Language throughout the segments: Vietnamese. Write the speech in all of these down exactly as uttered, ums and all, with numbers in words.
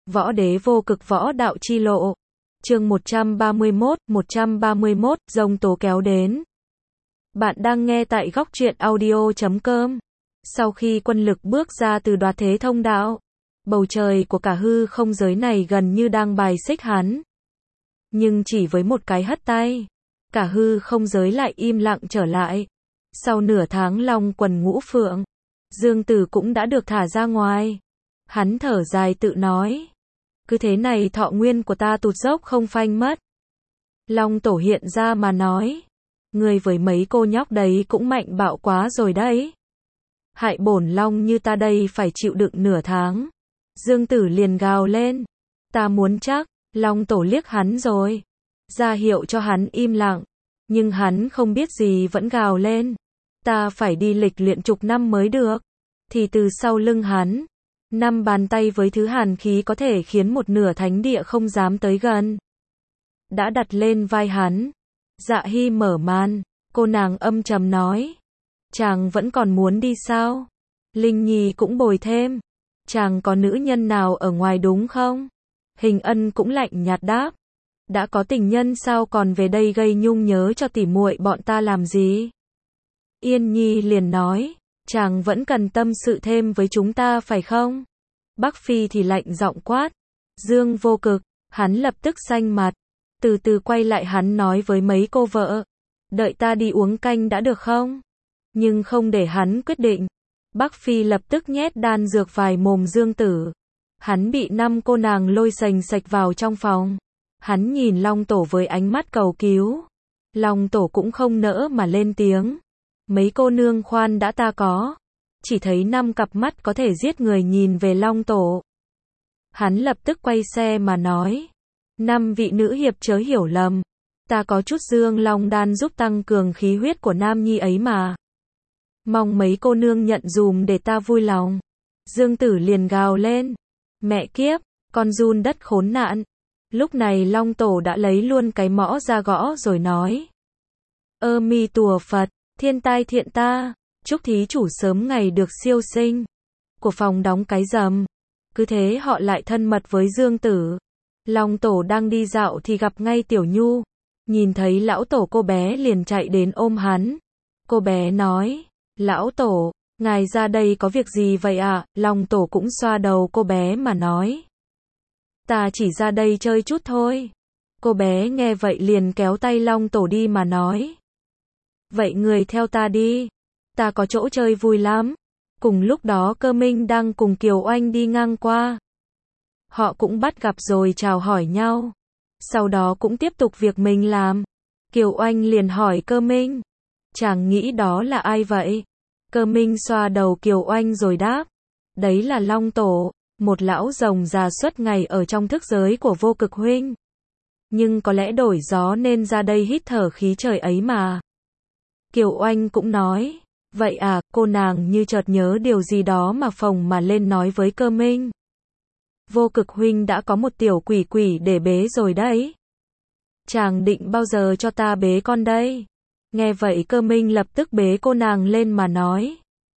Võ Đế Vô Cực Võ Đạo Chi Lộ. Chương một trăm ba mươi mốt, một trăm ba mươi mốt, giông tố kéo đến. Bạn đang nghe tại góc truyện audio chấm com. Sau khi quân lực bước ra từ đoạt thế thông đạo, bầu trời của cả hư không giới này gần như đang bài xích hắn. Nhưng chỉ với một cái hất tay, cả hư không giới lại im lặng trở lại. Sau nửa tháng long quần ngũ phượng, Dương Tử cũng đã được thả ra ngoài. Hắn thở dài tự nói, cứ thế này thọ nguyên của ta tụt dốc không phanh mất. Long Tổ hiện ra mà nói, người với mấy cô nhóc đấy cũng mạnh bạo quá rồi đấy. Hại bổn long như ta đây phải chịu đựng nửa tháng. Dương Tử liền gào lên, ta muốn chắc. Long Tổ liếc hắn rồi, ra hiệu cho hắn im lặng, nhưng hắn không biết gì vẫn gào lên, ta phải đi lịch luyện chục năm mới được. Thì từ sau lưng hắn, năm bàn tay với thứ hàn khí có thể khiến một nửa thánh địa không dám tới gần, đã đặt lên vai hắn. Dạ Hy mở màn, cô nàng âm trầm nói, chàng vẫn còn muốn đi sao? Linh Nhi cũng bồi thêm, chàng có nữ nhân nào ở ngoài đúng không? Hình Ân cũng lạnh nhạt đáp, đã có tình nhân sao còn về đây gây nhung nhớ cho tỉ muội bọn ta làm gì? Yên Nhi liền nói, chàng vẫn cần tâm sự thêm với chúng ta phải không? Bắc Phi thì lạnh giọng quát, Dương Vô Cực. Hắn lập tức xanh mặt, từ từ quay lại hắn nói với mấy cô vợ, đợi ta đi uống canh đã được không? Nhưng không để hắn quyết định, Bắc Phi lập tức nhét đan dược vài mồm Dương Tử. Hắn bị năm cô nàng lôi sành sạch vào trong phòng. Hắn nhìn Long Tổ với ánh mắt cầu cứu. Long Tổ cũng không nỡ mà lên tiếng. Mấy cô nương khoan đã, ta có. Chỉ thấy năm cặp mắt có thể giết người nhìn về Long Tổ. Hắn lập tức quay xe mà nói, năm vị nữ hiệp chớ hiểu lầm, ta có chút Dương Long đan giúp tăng cường khí huyết của nam nhi ấy mà. Mong mấy cô nương nhận dùm để ta vui lòng. Dương Tử liền gào lên, mẹ kiếp, con giun đất khốn nạn. Lúc này Long Tổ đã lấy luôn cái mõ ra gõ rồi nói, ơ mi tùa Phật, thiên tai thiện ta, chúc thí chủ sớm ngày được siêu sinh. Của phòng đóng cái rầm. Cứ thế họ lại thân mật với Dương Tử. Long Tổ đang đi dạo thì gặp ngay Tiểu Nhu. Nhìn thấy lão tổ cô bé liền chạy đến ôm hắn. Cô bé nói, lão tổ, ngài ra đây có việc gì vậy ạ? À? Long Tổ cũng xoa đầu cô bé mà nói, ta chỉ ra đây chơi chút thôi. Cô bé nghe vậy liền kéo tay Long Tổ đi mà nói, vậy người theo ta đi, ta có chỗ chơi vui lắm. Cùng lúc đó Cơ Minh đang cùng Kiều Oanh đi ngang qua. Họ cũng bắt gặp rồi chào hỏi nhau. Sau đó cũng tiếp tục việc mình làm. Kiều Oanh liền hỏi Cơ Minh, chàng nghĩ đó là ai vậy? Cơ Minh xoa đầu Kiều Oanh rồi đáp, đấy là Long Tổ, một lão rồng già suốt ngày ở trong thức giới của Vô Cực huynh. Nhưng có lẽ đổi gió nên ra đây hít thở khí trời ấy mà. Kiều Oanh cũng nói, vậy à? Cô nàng như chợt nhớ điều gì đó mà phồng mà lên nói với Cơ Minh, Vô Cực huynh đã có một tiểu quỷ quỷ để bế rồi đấy. Chàng định bao giờ cho ta bế con đây? Nghe vậy Cơ Minh lập tức bế cô nàng lên mà nói,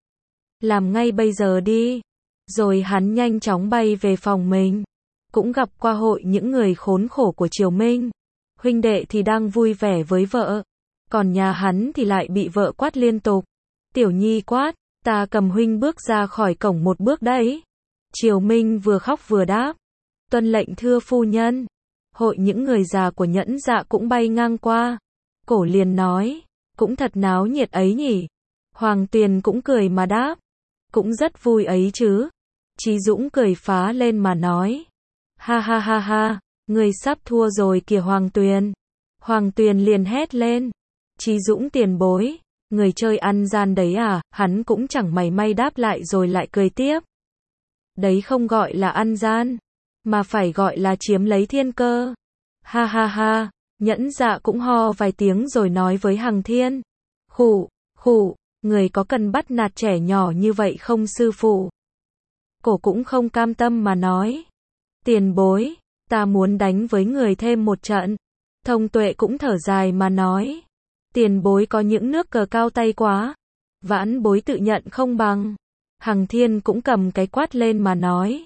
làm ngay bây giờ đi. Rồi hắn nhanh chóng bay về phòng mình. Cũng gặp qua hội những người khốn khổ của Triều Minh. Huynh đệ thì đang vui vẻ với vợ, còn nhà hắn thì lại bị vợ quát liên tục. Tiểu Nhi quát, ta cầm huynh bước ra khỏi cổng một bước đấy. Triều Minh vừa khóc vừa đáp, tuân lệnh thưa phu nhân. Hội những người già của Nhẫn Dạ cũng bay ngang qua. Cổ liền nói, cũng thật náo nhiệt ấy nhỉ. Hoàng Tuyền cũng cười mà đáp, cũng rất vui ấy chứ. Chí Dũng cười phá lên mà nói, ha ha ha ha, người sắp thua rồi kìa Hoàng Tuyền. Hoàng Tuyền liền hét lên, Chí Dũng tiền bối, người chơi ăn gian đấy à? Hắn cũng chẳng mảy may đáp lại rồi lại cười tiếp, đấy không gọi là ăn gian, mà phải gọi là chiếm lấy thiên cơ. Ha ha ha. Nhẫn Dạ cũng ho vài tiếng rồi nói với Hằng Thiên, khụ, khụ, người có cần bắt nạt trẻ nhỏ như vậy không sư phụ? Cổ cũng không cam tâm mà nói, tiền bối, ta muốn đánh với người thêm một trận. Thông Tuệ cũng thở dài mà nói, tiền bối có những nước cờ cao tay quá, vãn bối tự nhận không bằng. Hằng Thiên cũng cầm cái quát lên mà nói,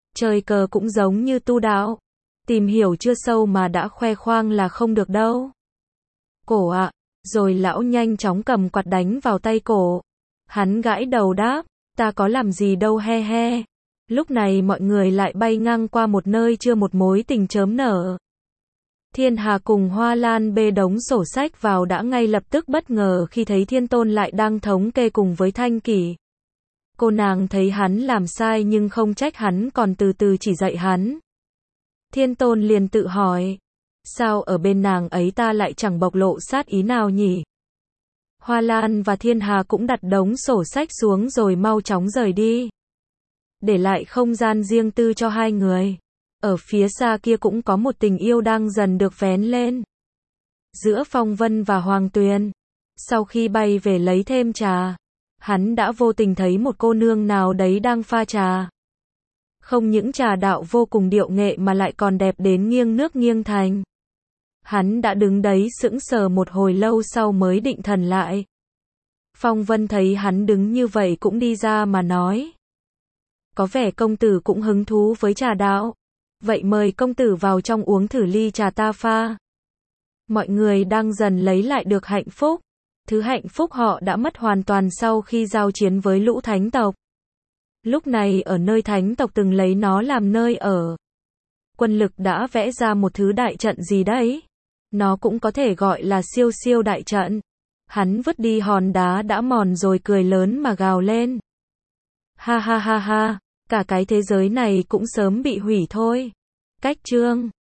Chơi cờ cũng giống như tu đạo. Tìm hiểu chưa sâu mà đã khoe khoang là không được đâu. Cổ ạ. Rồi lão nhanh chóng cầm quạt đánh vào tay cổ. Hắn gãi đầu đáp, ta có làm gì đâu he he. Lúc này mọi người lại bay ngang qua một nơi chưa một mối tình chớm nở. Thiên Hà cùng Hoa Lan bê đống sổ sách vào đã ngay lập tức bất ngờ khi thấy Thiên Tôn lại đang thống kê cùng với Thanh Kỷ. Cô nàng thấy hắn làm sai nhưng không trách hắn còn từ từ chỉ dạy hắn. Thiên Tôn liền tự hỏi, sao ở bên nàng ấy ta lại chẳng bộc lộ sát ý nào nhỉ? Hoa Lan và Thiên Hà cũng đặt đống sổ sách xuống rồi mau chóng rời đi. Để lại không gian riêng tư cho hai người. Ở phía xa kia cũng có một tình yêu đang dần được vén lên. Giữa Phong Vân và Hoàng Tuyền. Sau khi bay về lấy thêm trà, hắn đã vô tình thấy một cô nương nào đấy đang pha trà. Không những trà đạo vô cùng điệu nghệ mà lại còn đẹp đến nghiêng nước nghiêng thành. Hắn đã đứng đấy sững sờ một hồi lâu sau mới định thần lại. Phong Vân thấy hắn đứng như vậy cũng đi ra mà nói. Có vẻ công tử cũng hứng thú với trà đạo. Vậy mời công tử vào trong uống thử ly trà ta pha. Mọi người đang dần lấy lại được hạnh phúc. Thứ hạnh phúc họ đã mất hoàn toàn sau khi giao chiến với lũ thánh tộc. Lúc này ở nơi thánh tộc từng lấy nó làm nơi ở. Quân lực đã vẽ ra một thứ đại trận gì đấy. Nó cũng có thể gọi là siêu siêu đại trận. Hắn vứt đi hòn đá đã mòn rồi cười lớn mà gào lên. Ha ha ha ha, cả cái thế giới này cũng sớm bị hủy thôi. Cách chương